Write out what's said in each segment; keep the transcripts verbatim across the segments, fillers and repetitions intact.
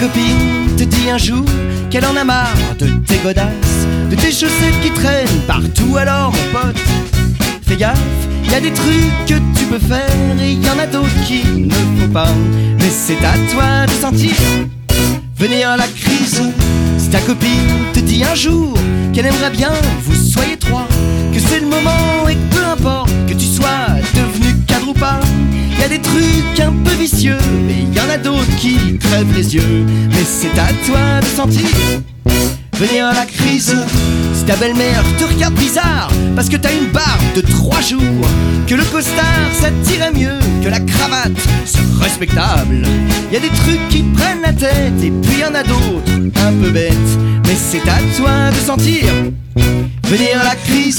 copine te dit un jour qu'elle en a marre de tes godasses, de tes chaussettes qui traînent partout. Alors mon pote, fais gaffe, y a des trucs que tu peux faire et y en a d'autres qu'il ne faut pas. Mais c'est à toi de sentir venir la crise. Si ta copine te dit un jour qu'elle aimerait bien que vous soyez trois, que c'est le moment et que peu importe que tu sois devenu cadre ou pas, y a des trucs un peu vicieux et y en a d'autres qui crèvent les yeux. Mais c'est à toi de sentir venir la crise. Si ta belle-mère te regarde bizarre parce que t'as une barbe de trois jours, que le costard ça t'irait mieux que la cravate, c'est respectable. Y a des trucs qui te prennent la tête et puis y en a d'autres un peu bêtes. Mais c'est à toi de sentir venir la crise.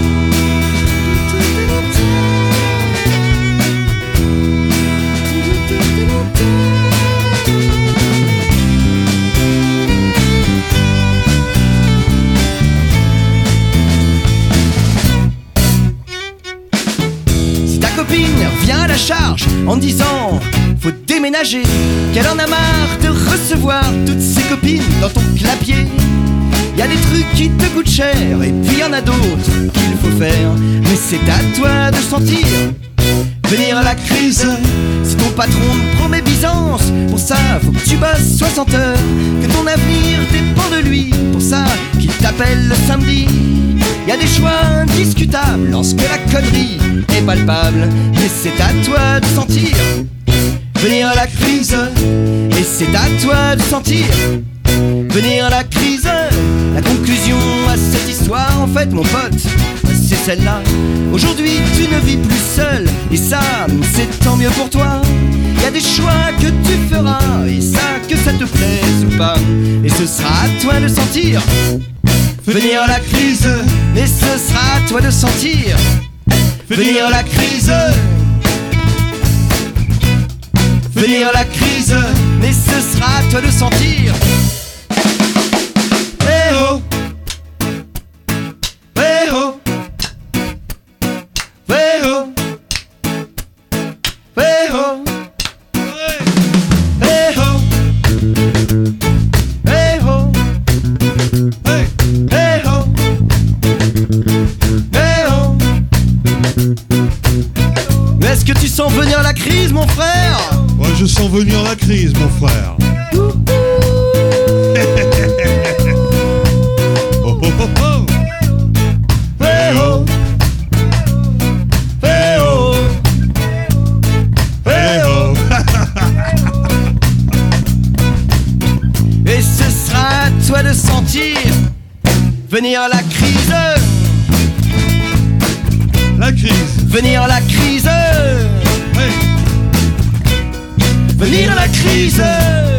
Vient à la charge en disant faut déménager, qu'elle en a marre de recevoir toutes ses copines dans ton clapier. Y a des trucs qui te coûtent cher et puis y en a d'autres qu'il faut faire. Mais c'est à toi de sentir venir la crise. Si ton patron te promet Byzance, pour ça faut que tu bosses soixante heures, que ton avenir dépend de lui, pour ça qu'il t'appelle le samedi. Y a des choix indiscutables lorsque la connerie est palpable. Mais c'est à toi de sentir venir la crise. Et c'est à toi de sentir venir la crise. La conclusion à cette histoire, en fait mon pote, c'est celle-là. Aujourd'hui tu ne vis plus seul, et ça c'est tant mieux pour toi. Y a des choix que tu feras, et ça que ça te plaise ou pas, et ce sera à toi de sentir venir la crise. Mais ce sera à toi de sentir venir la crise. Venir la crise. Mais ce sera à toi de sentir. Eh oh, eh oh, eh oh, eh oh, eh oh, eh oh, eh oh, eh oh. Mais est-ce que tu sens venir la crise, mon frère? Ouais, je sens venir la crise, mon frère. Oh, oh, oh, oh. Eh oh, eh oh, eh oh. Et ce sera à toi de sentir venir la crise. La crise. Venir la crise. Hey. Venir la crise.